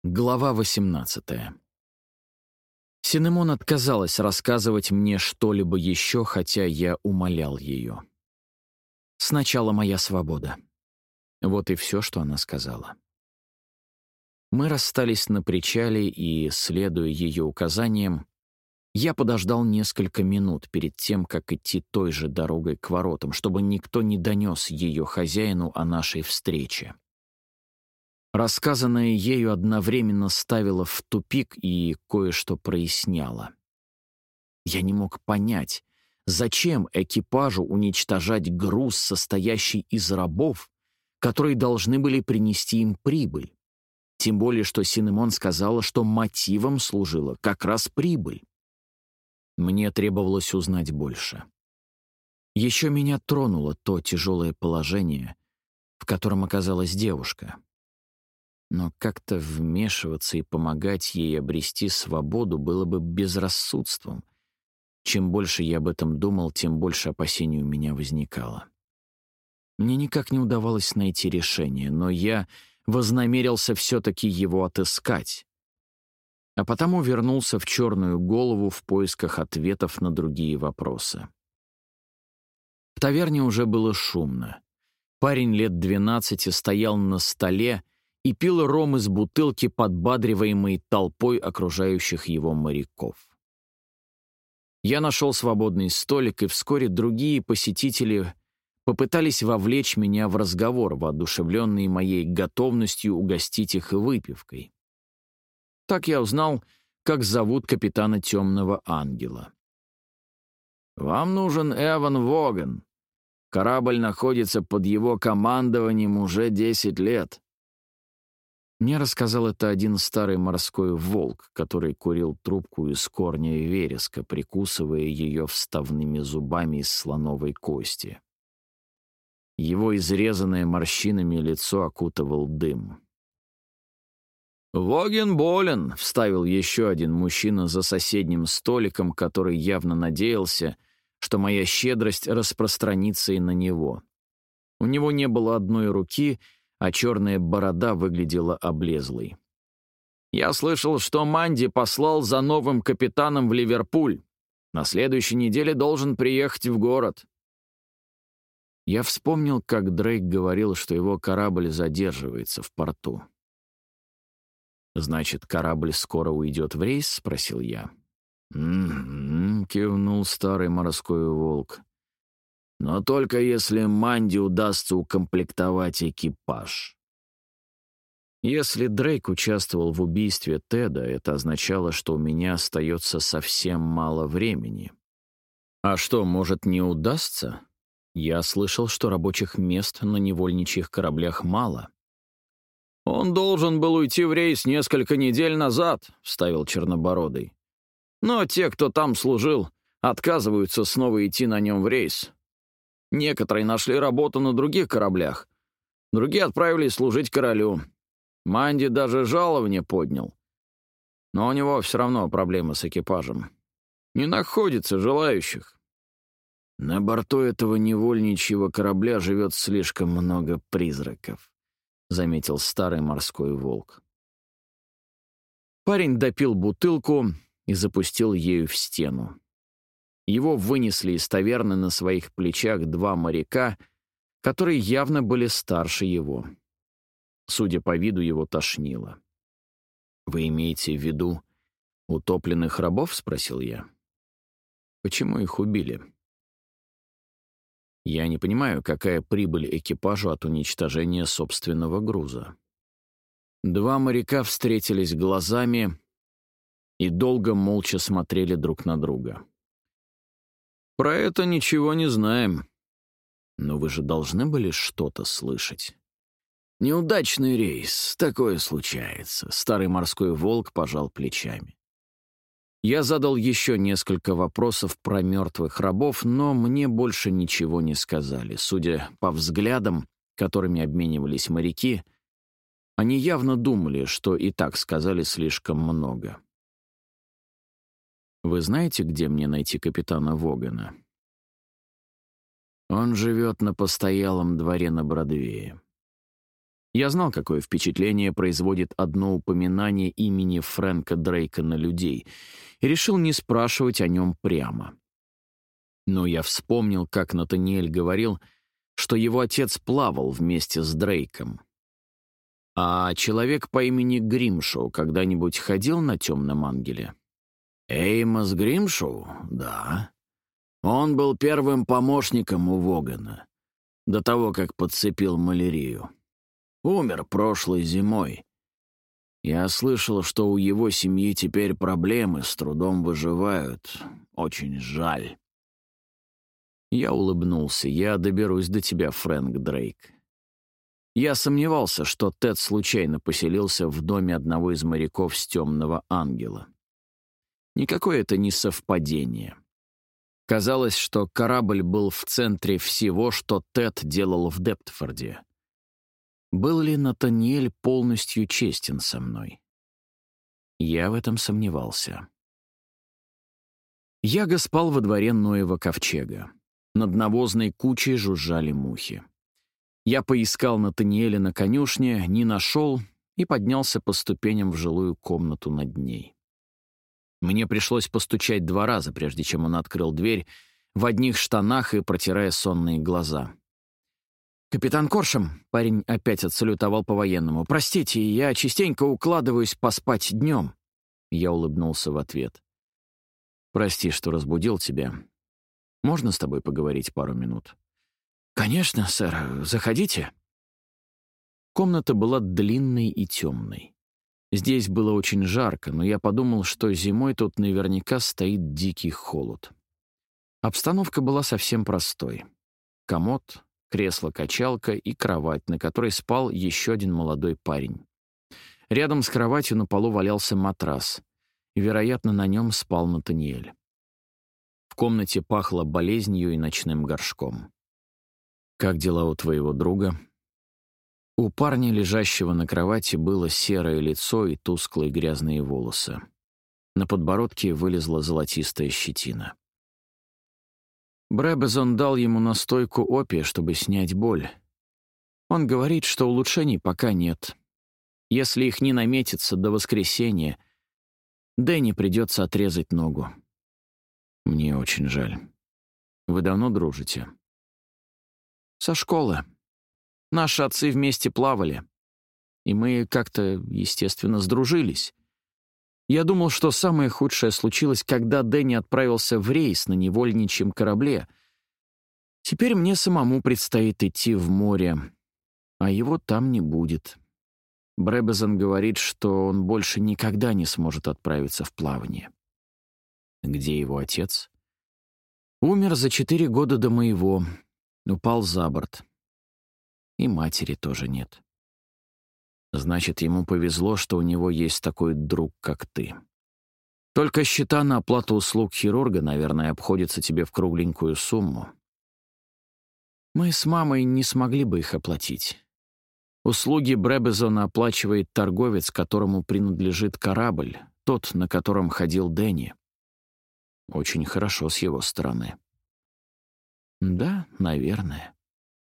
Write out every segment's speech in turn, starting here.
Глава 18. Синемон отказалась рассказывать мне что-либо еще, хотя я умолял ее. «Сначала моя свобода». Вот и все, что она сказала. Мы расстались на причале, и, следуя ее указаниям, я подождал несколько минут перед тем, как идти той же дорогой к воротам, чтобы никто не донес ее хозяину о нашей встрече. Рассказанное ею одновременно ставило в тупик и кое-что проясняло. Я не мог понять, зачем экипажу уничтожать груз, состоящий из рабов, которые должны были принести им прибыль. Тем более, что Синемон сказала, что мотивом служила как раз прибыль. Мне требовалось узнать больше. Еще меня тронуло то тяжелое положение, в котором оказалась девушка. Но как-то вмешиваться и помогать ей обрести свободу было бы безрассудством. Чем больше я об этом думал, тем больше опасений у меня возникало. Мне никак не удавалось найти решение, но я вознамерился все-таки его отыскать. А потому вернулся в Черную голову в поисках ответов на другие вопросы. В таверне уже было шумно. Парень лет 12 стоял на столе и пил ром из бутылки, подбадриваемой толпой окружающих его моряков. Я нашел свободный столик, и вскоре другие посетители попытались вовлечь меня в разговор, воодушевленные моей готовностью угостить их выпивкой. Так я узнал, как зовут капитана Темного Ангела. «Вам нужен Эван Воган. Корабль находится под его командованием уже 10 лет». Мне рассказал это один старый морской волк, который курил трубку из корня вереска, прикусывая ее вставными зубами из слоновой кости. Его изрезанное морщинами лицо окутывал дым. «Воген болен», — вставил еще один мужчина за соседним столиком, который явно надеялся, что моя щедрость распространится и на него. У него не было одной руки, а черная борода выглядела облезлой. «Я слышал, что Манди послал за новым капитаном в Ливерпуль. На следующей неделе должен приехать в город». Я вспомнил, как Дрейк говорил, что его корабль задерживается в порту. «Значит, корабль скоро уйдет в рейс?» — спросил я. Кивнул старый морской волк. «Но только если Манди удастся укомплектовать экипаж». Если Дрейк участвовал в убийстве Теда, это означало, что у меня остается совсем мало времени. А что, может, не удастся? Я слышал, что рабочих мест на невольничьих кораблях мало. «Он должен был уйти в рейс несколько недель назад», — вставил Чернобородый. «Но те, кто там служил, отказываются снова идти на нем в рейс. Некоторые нашли работу на других кораблях, другие отправились служить королю. Манди даже жалование поднял. Но у него все равно проблемы с экипажем. Не находится желающих». «На борту этого невольничьего корабля живет слишком много призраков», — заметил старый морской волк. Парень допил бутылку и запустил ею в стену. Его вынесли из таверны на своих плечах два моряка, которые явно были старше его. Судя по виду, его тошнило. «Вы имеете в виду утопленных рабов?» — спросил я. «Почему их убили?» «Я не понимаю, какая прибыль экипажу от уничтожения собственного груза». Два моряка встретились глазами и долго молча смотрели друг на друга. «Про это ничего не знаем». «Но вы же должны были что-то слышать». «Неудачный рейс, такое случается», — старый морской волк пожал плечами. Я задал еще несколько вопросов про мертвых рабов, но мне больше ничего не сказали. Судя по взглядам, которыми обменивались моряки, они явно думали, что и так сказали слишком много. «Вы знаете, где мне найти капитана Вогана?» «Он живет на постоялом дворе на Бродвее». Я знал, какое впечатление производит одно упоминание имени Фрэнка Дрейка на людей, и решил не спрашивать о нем прямо. Но я вспомнил, как Натаниэль говорил, что его отец плавал вместе с Дрейком. А человек по имени Гримшоу когда-нибудь ходил на темном ангеле? Эймос Гримшоу? Да. Он был первым помощником у Вогана, до того, как подцепил малярию. Умер прошлой зимой. Я слышал, что у его семьи теперь проблемы, с трудом выживают. Очень жаль. Я улыбнулся. Я доберусь до тебя, Фрэнк Дрейк. Я сомневался, что Тед случайно поселился в доме одного из моряков с темного ангела. Никакое это не совпадение. Казалось, что корабль был в центре всего, что Тед делал в Дептфорде. Был ли Натаниэль полностью честен со мной? Я в этом сомневался. Яга спал во дворе Ноева ковчега. Над навозной кучей жужжали мухи. Я поискал Натаниэля на конюшне, не нашел и поднялся по ступеням в жилую комнату над ней. Мне пришлось постучать 2 раза, прежде чем он открыл дверь, в одних штанах и протирая сонные глаза. «Капитан Коршем», — парень опять отсалютовал по-военному, «простите, я частенько укладываюсь поспать днем». Я улыбнулся в ответ. «Прости, что разбудил тебя. Можно с тобой поговорить пару минут?» «Конечно, сэр. Заходите». Комната была длинной и темной. Здесь было очень жарко, но я подумал, что зимой тут наверняка стоит дикий холод. Обстановка была совсем простой. Комод, кресло-качалка и кровать, на которой спал еще один молодой парень. Рядом с кроватью на полу валялся матрас, и, вероятно, на нем спал Натаниэль. В комнате пахло болезнью и ночным горшком. «Как дела у твоего друга?» У парня, лежащего на кровати, было серое лицо и тусклые грязные волосы. На подбородке вылезла золотистая щетина. Брэбезон дал ему настойку опия, чтобы снять боль. Он говорит, что улучшений пока нет. Если их не наметится до воскресенья, Дэнни придется отрезать ногу. Мне очень жаль. Вы давно дружите? Со школы. Наши отцы вместе плавали. И мы как-то, естественно, сдружились. Я думал, что самое худшее случилось, когда Дэнни отправился в рейс на невольничьем корабле. Теперь мне самому предстоит идти в море, а его там не будет. Брэбезон говорит, что он больше никогда не сможет отправиться в плавание. Где его отец? Умер за 4 года до моего. Упал за борт. И матери тоже нет. Значит, ему повезло, что у него есть такой друг, как ты. Только счета на оплату услуг хирурга, наверное, обходятся тебе в кругленькую сумму. Мы с мамой не смогли бы их оплатить. Услуги Брэбезона оплачивает торговец, которому принадлежит корабль, тот, на котором ходил Дэнни. Очень хорошо с его стороны. Да, наверное.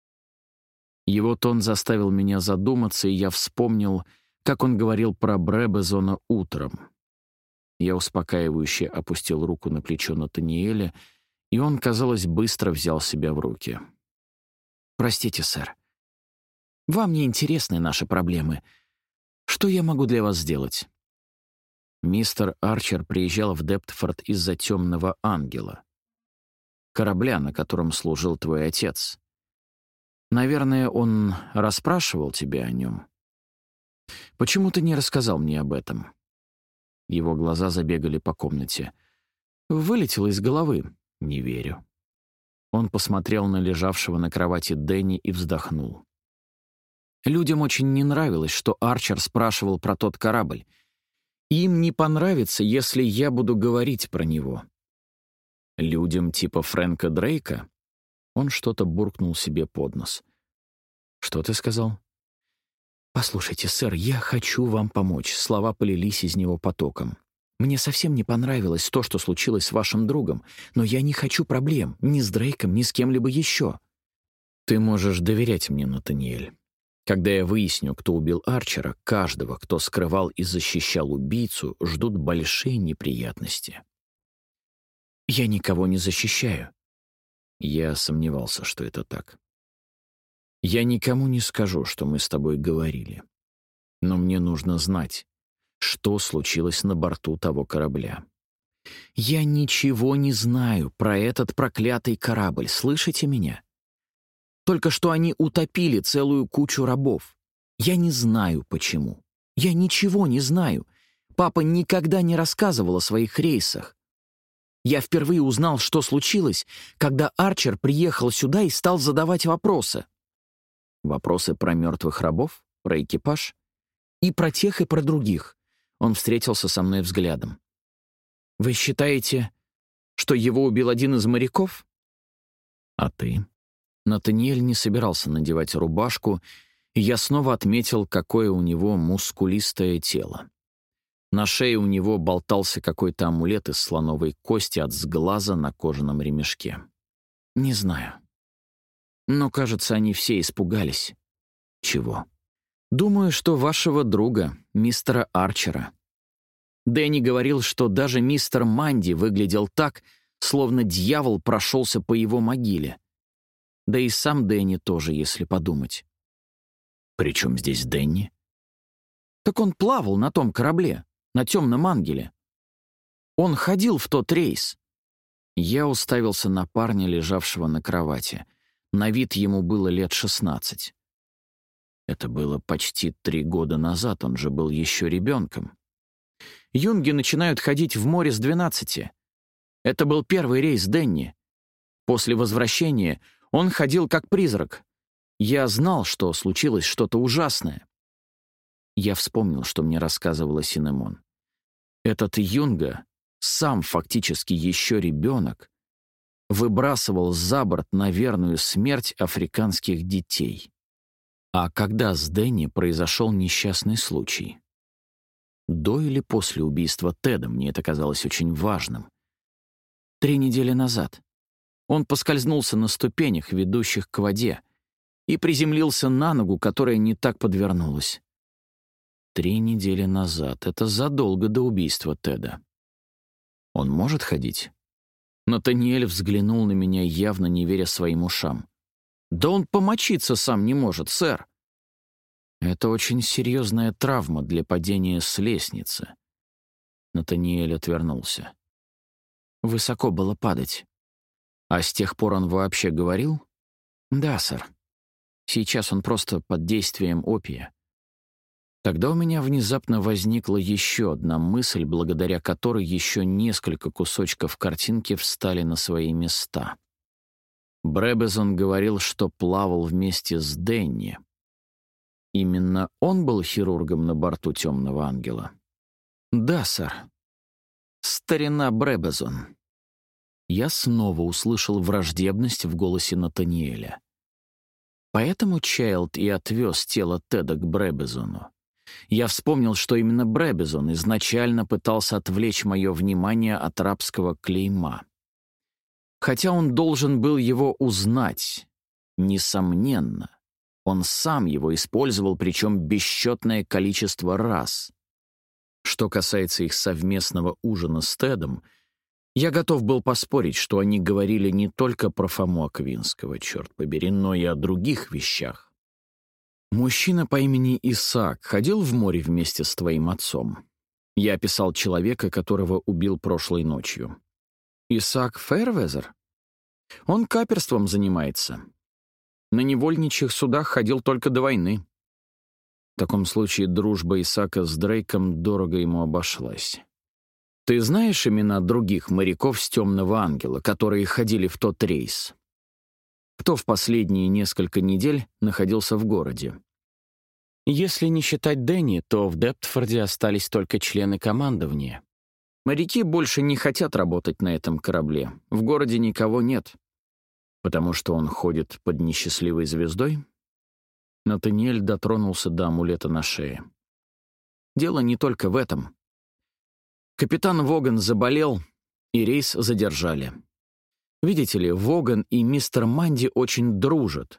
Его тон заставил меня задуматься, и я вспомнил, как он говорил про Брэбезона утром. Я успокаивающе опустил руку на плечо Натаниэля, и он, казалось, быстро взял себя в руки. «Простите, сэр. Вам не интересны наши проблемы. Что я могу для вас сделать?» Мистер Арчер приезжал в Дептфорд из-за темного ангела. Корабля, на котором служил твой отец. Наверное, он расспрашивал тебя о нем. Почему ты не рассказал мне об этом?» Его глаза забегали по комнате. «Вылетело из головы. Не верю». Он посмотрел на лежавшего на кровати Дэнни и вздохнул. Людям очень не нравилось, что Арчер спрашивал про тот корабль. Им не понравится, если я буду говорить про него. Людям типа Фрэнка Дрейка? Он что-то буркнул себе под нос. «Что ты сказал?» «Послушайте, сэр, я хочу вам помочь». Слова полились из него потоком. «Мне совсем не понравилось то, что случилось с вашим другом, но я не хочу проблем ни с Дрейком, ни с кем-либо еще». «Ты можешь доверять мне, Натаниэль. Когда я выясню, кто убил Арчера, каждого, кто скрывал и защищал убийцу, ждут большие неприятности. Я никого не защищаю. Я сомневался, что это так. Я никому не скажу, что мы с тобой говорили. Но мне нужно знать, что случилось на борту того корабля. Я ничего не знаю про этот проклятый корабль, слышите меня? Только что они утопили целую кучу рабов. Я не знаю, почему. Я ничего не знаю. Папа никогда не рассказывал о своих рейсах. Я впервые узнал, что случилось, когда Арчер приехал сюда и стал задавать вопросы. Вопросы про мертвых рабов, про экипаж. И про тех, и про других. Он встретился со мной взглядом. «Вы считаете, что его убил один из моряков?» «А ты?» Натаниэль не собирался надевать рубашку, и я снова отметил, какое у него мускулистое тело. На шее у него болтался какой-то амулет из слоновой кости от сглаза на кожаном ремешке. «Не знаю. Но, кажется, они все испугались». «Чего?» «Думаю, что вашего друга, мистера Арчера». Дэнни говорил, что даже мистер Манди выглядел так, словно дьявол прошелся по его могиле. Да и сам Дэнни тоже, если подумать. «При чем здесь Дэнни?» «Так он плавал на том корабле, на темном ангеле. Он ходил в тот рейс». Я уставился на парня, лежавшего на кровати. На вид ему было лет 16. Это было почти 3 года назад, он же был еще ребенком. Юнги начинают ходить в море с 12. Это был первый рейс Дэнни. После возвращения он ходил как призрак. Я знал, что случилось что-то ужасное. Я вспомнил, что мне рассказывала Синемон. Этот юнга, сам фактически еще ребенок, выбрасывал за борт на верную смерть африканских детей. А когда с Дэнни произошел несчастный случай? До или после убийства Теда, мне это казалось очень важным. 3 недели назад. Он поскользнулся на ступенях, ведущих к воде, и приземлился на ногу, которая не так подвернулась. 3 недели назад. Это задолго до убийства Теда. Он может ходить? Натаниэль взглянул на меня, явно не веря своим ушам. «Да он помочиться сам не может, сэр». «Это очень серьезная травма для падения с лестницы». Натаниэль отвернулся. «Высоко было падать». «А с тех пор он вообще говорил?» «Да, сэр. Сейчас он просто под действием опия». Тогда у меня внезапно возникла еще одна мысль, благодаря которой еще несколько кусочков картинки встали на свои места. Бребезон говорил, что плавал вместе с Дэнни. Именно он был хирургом на борту «Темного ангела». «Да, сэр. Старина Бребезон». Я снова услышал враждебность в голосе Натаниэля. Поэтому Чайлд и отвез тело Теда к Бребезону. Я вспомнил, что именно Бребезон изначально пытался отвлечь мое внимание от рабского клейма. Хотя он должен был его узнать, несомненно. Он сам его использовал, причем бесчетное количество раз. Что касается их совместного ужина с Тедом, я готов был поспорить, что они говорили не только про Фому Аквинского, черт побери, но и о других вещах. Мужчина по имени Исаак ходил в море вместе с твоим отцом. Я описал человека, которого убил прошлой ночью. Исаак Фэрвезер? Он каперством занимается. На невольничьих судах ходил только до войны. В таком случае дружба Исаака с Дрейком дорого ему обошлась. Ты знаешь имена других моряков с «Темного ангела», которые ходили в тот рейс? Кто в последние несколько недель находился в городе? Если не считать Дэнни, то в Дептфорде остались только члены командования. Моряки больше не хотят работать на этом корабле. В городе никого нет. Потому что он ходит под несчастливой звездой? Натаниэль дотронулся до амулета на шее. Дело не только в этом. Капитан Воган заболел, и рейс задержали. Видите ли, Воган и мистер Манди очень дружат,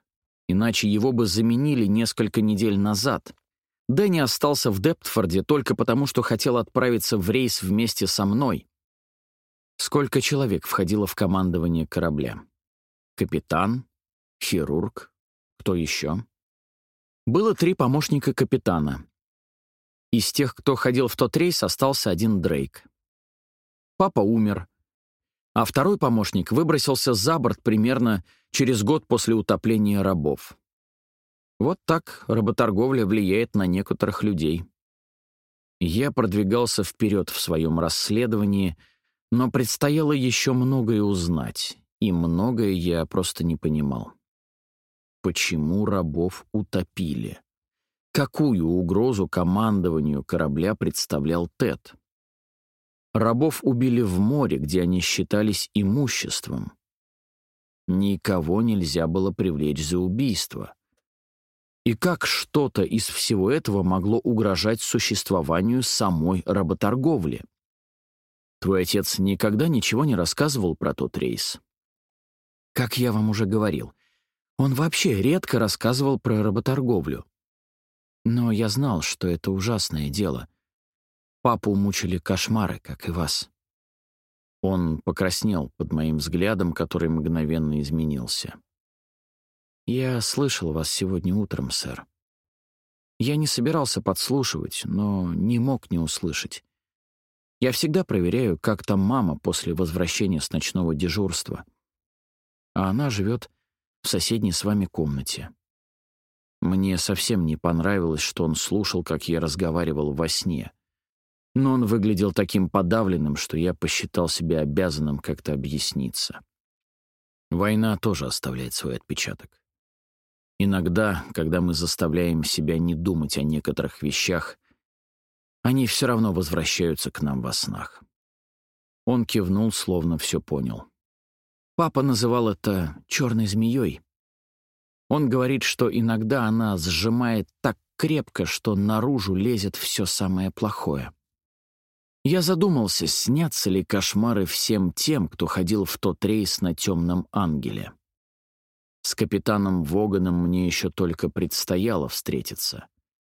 иначе его бы заменили несколько недель назад. Дэнни остался в Дептфорде только потому, что хотел отправиться в рейс вместе со мной. Сколько человек входило в командование корабля? Капитан, хирург, кто еще? Было 3 помощника капитана. Из тех, кто ходил в тот рейс, остался один Дрейк. Папа умер, а второй помощник выбросился за борт примерно через год после утопления рабов. Вот так работорговля влияет на некоторых людей. Я продвигался вперед в своем расследовании, но предстояло еще многое узнать, и многое я просто не понимал. Почему рабов утопили? Какую угрозу командованию корабля представлял Тед? Рабов убили в море, где они считались имуществом. Никого нельзя было привлечь за убийство. И как что-то из всего этого могло угрожать существованию самой работорговли? Твой отец никогда ничего не рассказывал про тот рейс? Как я вам уже говорил, он вообще редко рассказывал про работорговлю. Но я знал, что это ужасное дело. Папу мучили кошмары, как и вас. Он покраснел под моим взглядом, который мгновенно изменился. «Я слышал вас сегодня утром, сэр. Я не собирался подслушивать, но не мог не услышать. Я всегда проверяю, как там мама после возвращения с ночного дежурства. А она живет в соседней с вами комнате. Мне совсем не понравилось, что он слушал, как я разговаривал во сне. Но он выглядел таким подавленным, что я посчитал себя обязанным как-то объясниться. Война тоже оставляет свой отпечаток. Иногда, когда мы заставляем себя не думать о некоторых вещах, они все равно возвращаются к нам во снах». Он кивнул, словно все понял. Папа называл это «черной змеей». Он говорит, что иногда она сжимает так крепко, что наружу лезет все самое плохое. Я задумался, снятся ли кошмары всем тем, кто ходил в тот рейс на «Темном ангеле». С капитаном Воганом мне еще только предстояло встретиться.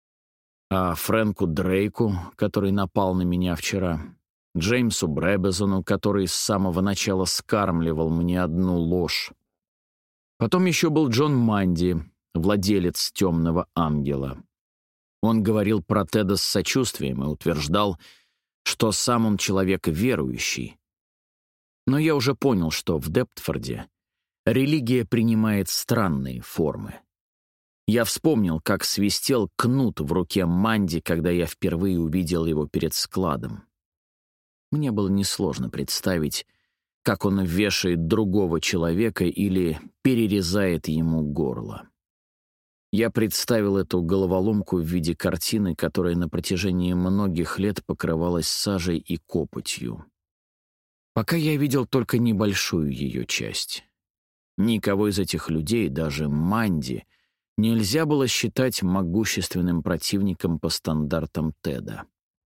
А Фрэнку Дрейку, который напал на меня вчера, Джеймсу Брэбезону, который с самого начала скармливал мне одну ложь. Потом еще был Джон Манди, владелец «Темного ангела». Он говорил про Теда с сочувствием и утверждал, что сам он человек верующий. Но я уже понял, что в Дептфорде религия принимает странные формы. Я вспомнил, как свистел кнут в руке Манди, когда я впервые увидел его перед складом. Мне было несложно представить, как он вешает другого человека или перерезает ему горло. Я представил эту головоломку в виде картины, которая на протяжении многих лет покрывалась сажей и копотью. Пока я видел только небольшую ее часть. Никого из этих людей, даже Манди, нельзя было считать могущественным противником по стандартам Теда.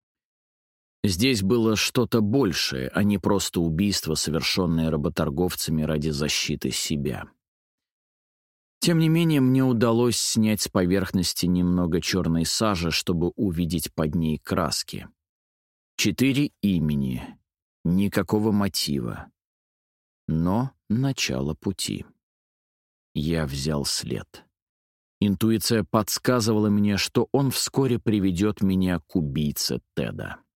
Здесь было что-то большее, а не просто убийство, совершенное работорговцами ради защиты себя. Тем не менее, мне удалось снять с поверхности немного черной сажи, чтобы увидеть под ней краски. 4 имени, никакого мотива, но начало пути. Я взял след. Интуиция подсказывала мне, что он вскоре приведет меня к убийце Теда.